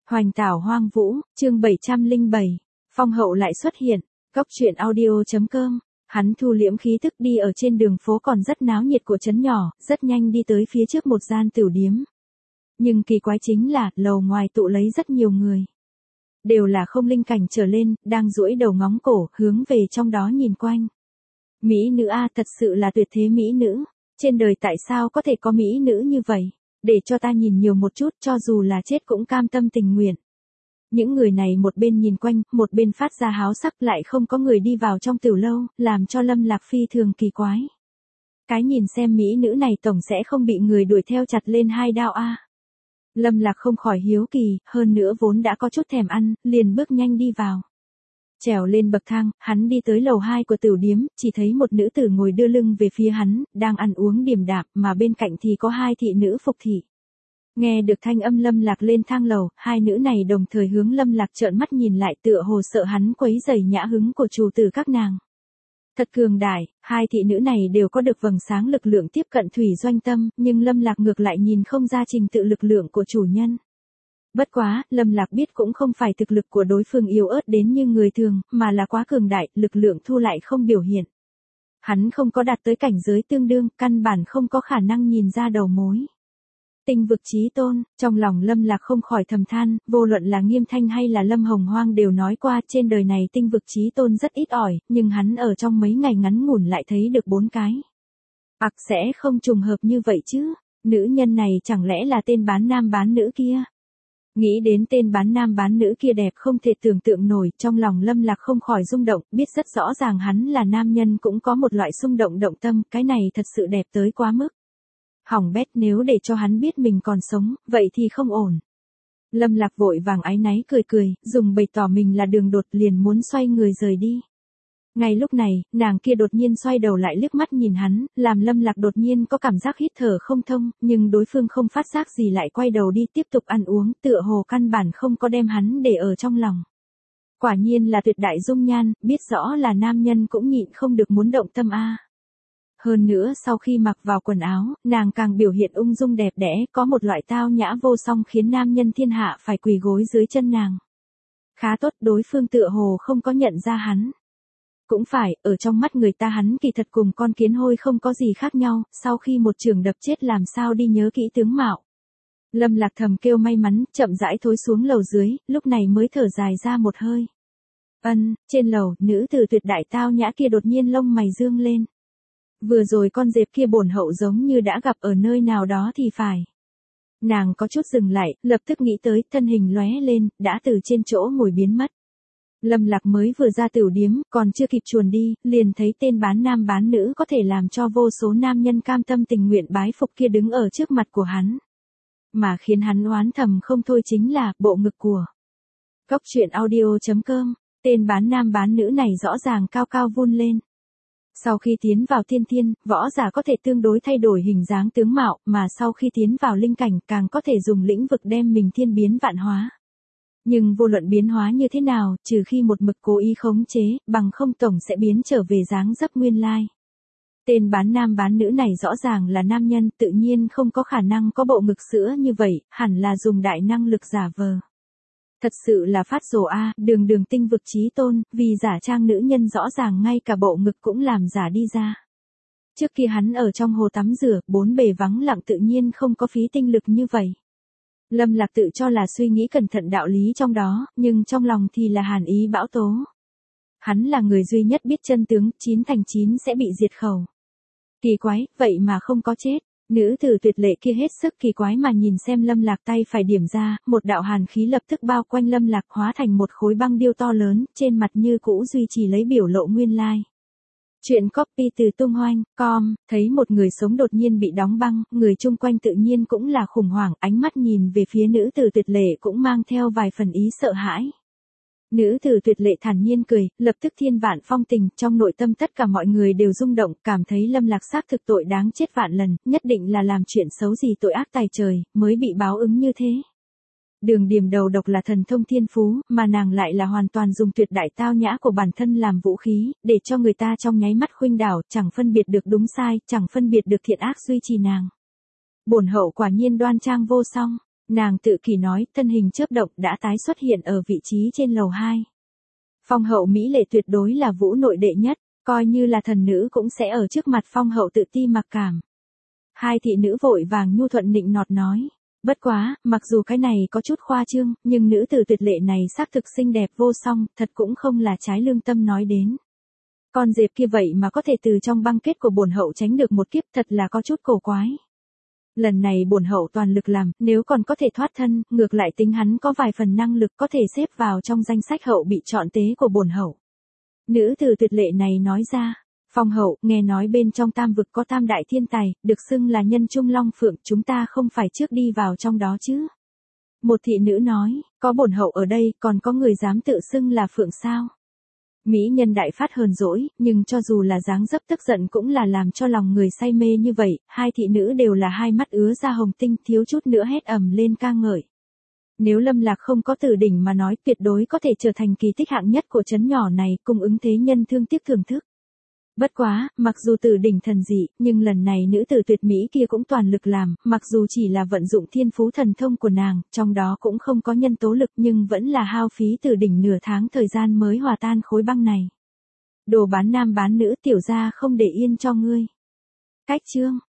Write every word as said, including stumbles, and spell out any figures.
Hoành tảo hoang vũ, chương bảy trăm lẻ bảy. Phong hậu lại xuất hiện. Cốc truyện audio.com. Hắn thu liễm khí tức đi ở trên đường phố còn rất náo nhiệt của trấn nhỏ, rất nhanh đi tới phía trước một gian tửu điếm. Nhưng kỳ quái chính là, lầu ngoài tụ lấy rất nhiều người. Đều là không linh cảnh trở lên, đang duỗi đầu ngóng cổ, hướng về trong đó nhìn quanh. Mỹ nữ a, thật sự là tuyệt thế mỹ nữ. Trên đời tại sao có thể có mỹ nữ như vậy? Để cho ta nhìn nhiều một chút, cho dù là chết cũng cam tâm tình nguyện. Những người này một bên nhìn quanh, một bên phát ra háo sắc, lại không có người đi vào trong tiểu lâu, làm cho Lâm Lạc phi thường kỳ quái. Cái nhìn xem mỹ nữ này tổng sẽ không bị người đuổi theo chặt lên hai đao a. Lâm Lạc không khỏi hiếu kỳ, hơn nữa vốn đã có chút thèm ăn, liền bước nhanh đi vào. Trèo lên bậc thang, hắn đi tới lầu hai của tửu điếm, chỉ thấy một nữ tử ngồi đưa lưng về phía hắn, đang ăn uống điềm đạm, mà bên cạnh thì có hai thị nữ phục thị. Nghe được thanh âm Lâm Lạc lên thang lầu, hai nữ này đồng thời hướng Lâm Lạc trợn mắt nhìn lại, tựa hồ sợ hắn quấy rầy nhã hứng của chủ tử các nàng. Thật cường đại, hai thị nữ này đều có được vầng sáng lực lượng tiếp cận thủy doanh tâm, nhưng Lâm Lạc ngược lại nhìn không ra trình tự lực lượng của chủ nhân. Bất quá, Lâm Lạc biết cũng không phải thực lực của đối phương yếu ớt đến như người thường, mà là quá cường đại, lực lượng thu lại không biểu hiện. Hắn không có đạt tới cảnh giới tương đương, căn bản không có khả năng nhìn ra đầu mối. Tinh vực chí tôn, trong lòng Lâm Lạc không khỏi thầm than, vô luận là Nghiêm Thanh hay là Lâm Hồng Hoang đều nói qua trên đời này tinh vực chí tôn rất ít ỏi, nhưng hắn ở trong mấy ngày ngắn ngủn lại thấy được bốn cái. Ặc sẽ không trùng hợp như vậy chứ, nữ nhân này chẳng lẽ là tên bán nam bán nữ kia? Nghĩ đến tên bán nam bán nữ kia đẹp không thể tưởng tượng nổi, trong lòng Lâm Lạc không khỏi rung động, biết rất rõ ràng hắn là nam nhân cũng có một loại xung động động tâm, cái này thật sự đẹp tới quá mức. Hỏng bét, nếu để cho hắn biết mình còn sống, vậy thì không ổn. Lâm Lạc vội vàng áy náy cười cười, dùng bày tỏ mình là đường đột liền muốn xoay người rời đi. Ngay lúc này, nàng kia đột nhiên xoay đầu lại liếc mắt nhìn hắn, làm Lâm Lạc đột nhiên có cảm giác hít thở không thông, nhưng đối phương không phát giác gì lại quay đầu đi tiếp tục ăn uống, tựa hồ căn bản không có đem hắn để ở trong lòng. Quả nhiên là tuyệt đại dung nhan, biết rõ là nam nhân cũng nhịn không được muốn động tâm a. Hơn nữa sau khi mặc vào quần áo, nàng càng biểu hiện ung dung đẹp đẽ, có một loại tao nhã vô song khiến nam nhân thiên hạ phải quỳ gối dưới chân nàng. Khá tốt, đối phương tựa hồ không có nhận ra hắn. Cũng phải, ở trong mắt người ta hắn kỳ thật cùng con kiến hôi không có gì khác nhau, sau khi một trường đập chết làm sao đi nhớ kỹ tướng mạo. Lâm Lạc thầm kêu may mắn, chậm rãi thối xuống lầu dưới, lúc này mới thở dài ra một hơi. Ân, trên lầu, nữ tử tuyệt đại tao nhã kia đột nhiên lông mày dương lên. Vừa rồi con dẹp kia bổn hậu giống như đã gặp ở nơi nào đó thì phải. Nàng có chút dừng lại, lập tức nghĩ tới, thân hình lóe lên, đã từ trên chỗ ngồi biến mất. Lâm Lạc mới vừa ra tửu điếm, còn chưa kịp chuồn đi, liền thấy tên bán nam bán nữ có thể làm cho vô số nam nhân cam tâm tình nguyện bái phục kia đứng ở trước mặt của hắn. Mà khiến hắn oán thầm không thôi chính là, bộ ngực của. Cốc truyện audio.com, tên bán nam bán nữ này rõ ràng cao cao vun lên. Sau khi tiến vào thiên thiên, võ giả có thể tương đối thay đổi hình dáng tướng mạo, mà sau khi tiến vào linh cảnh càng có thể dùng lĩnh vực đem mình thiên biến vạn hóa. Nhưng vô luận biến hóa như thế nào, trừ khi một mực cố ý khống chế, bằng không tổng sẽ biến trở về dáng dấp nguyên lai. Tên bán nam bán nữ này rõ ràng là nam nhân, tự nhiên không có khả năng có bộ ngực sữa như vậy, hẳn là dùng đại năng lực giả vờ. Thật sự là phát rồ a, đường đường tinh vực chí tôn, vì giả trang nữ nhân rõ ràng ngay cả bộ ngực cũng làm giả đi ra. Trước kia hắn ở trong hồ tắm rửa, bốn bề vắng lặng tự nhiên không có phí tinh lực như vậy. Lâm Lạc tự cho là suy nghĩ cẩn thận đạo lý trong đó, nhưng trong lòng thì là hàn ý bão tố. Hắn là người duy nhất biết chân tướng, chín thành chín sẽ bị diệt khẩu. Kỳ quái, vậy mà không có chết. Nữ tử tuyệt lệ kia hết sức kỳ quái mà nhìn xem Lâm Lạc tay phải điểm ra, một đạo hàn khí lập tức bao quanh Lâm Lạc hóa thành một khối băng điêu to lớn, trên mặt như cũ duy trì lấy biểu lộ nguyên lai. Chuyện copy từ tung hoanh, com, thấy một người sống đột nhiên bị đóng băng, người chung quanh tự nhiên cũng là khủng hoảng, ánh mắt nhìn về phía nữ tử tuyệt lệ cũng mang theo vài phần ý sợ hãi. Nữ tử tuyệt lệ thản nhiên cười, lập tức thiên vạn phong tình, trong nội tâm tất cả mọi người đều rung động, cảm thấy Lâm Lạc xác thực tội đáng chết vạn lần, nhất định là làm chuyện xấu gì tội ác tày trời, mới bị báo ứng như thế. Đường Điềm đầu độc là thần thông thiên phú, mà nàng lại là hoàn toàn dùng tuyệt đại tao nhã của bản thân làm vũ khí, để cho người ta trong nháy mắt khuynh đảo, chẳng phân biệt được đúng sai, chẳng phân biệt được thiện ác duy trì nàng. Bổn hậu quả nhiên đoan trang vô song. Nàng tự kỷ nói, thân hình chớp động đã tái xuất hiện ở vị trí trên lầu hai. Phong hậu mỹ lệ tuyệt đối là vũ nội đệ nhất, coi như là thần nữ cũng sẽ ở trước mặt phong hậu tự ti mặc cảm. Hai thị nữ vội vàng nhu thuận nịnh nọt nói. Bất quá, mặc dù cái này có chút khoa trương, nhưng nữ tử tuyệt lệ này xác thực xinh đẹp vô song, thật cũng không là trái lương tâm nói đến. Con dẹp kia vậy mà có thể từ trong băng kết của bổn hậu tránh được một kiếp, thật là có chút cổ quái. Lần này bổn hậu toàn lực làm, nếu còn có thể thoát thân, ngược lại tính hắn có vài phần năng lực có thể xếp vào trong danh sách hậu bị chọn tế của bổn hậu. Nữ tử tuyệt lệ này nói ra. Phong hậu, nghe nói bên trong tam vực có tam đại thiên tài, được xưng là nhân trung long phượng, chúng ta không phải trước đi vào trong đó chứ? Một thị nữ nói, có bổn hậu ở đây, còn có người dám tự xưng là phượng sao? Mỹ nhân đại phát hờn dỗi, nhưng cho dù là dáng dấp tức giận cũng là làm cho lòng người say mê như vậy, hai thị nữ đều là hai mắt ứa ra hồng tinh, thiếu chút nữa hét ầm lên ca ngợi. Nếu Lâm Lạc không có Tử Đỉnh mà nói, tuyệt đối có thể trở thành kỳ tích hạng nhất của trấn nhỏ này, cung ứng thế nhân thương tiếc thưởng thức. Bất quá, mặc dù Tử Đỉnh thần dị, nhưng lần này nữ tử tuyệt mỹ kia cũng toàn lực làm, mặc dù chỉ là vận dụng thiên phú thần thông của nàng, trong đó cũng không có nhân tố lực nhưng vẫn là hao phí Tử Đỉnh nửa tháng thời gian mới hòa tan khối băng này. Đồ bán nam bán nữ tiểu gia không để yên cho ngươi. Cách chương